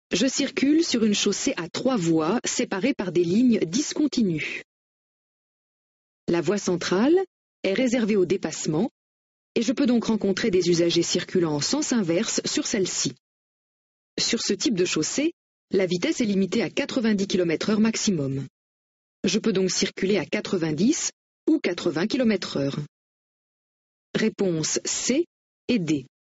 Je circule sur une chaussée à 3 voies séparées par des lignes discontinues. La voie centrale est réservée au dépassement et je peux donc rencontrer des usagers circulant en sens inverse sur celle-ci. Sur ce type de chaussée, la vitesse est limitée à 90 km/h maximum. Je peux donc circuler à 90 ou 80 km/h. Réponses C et D.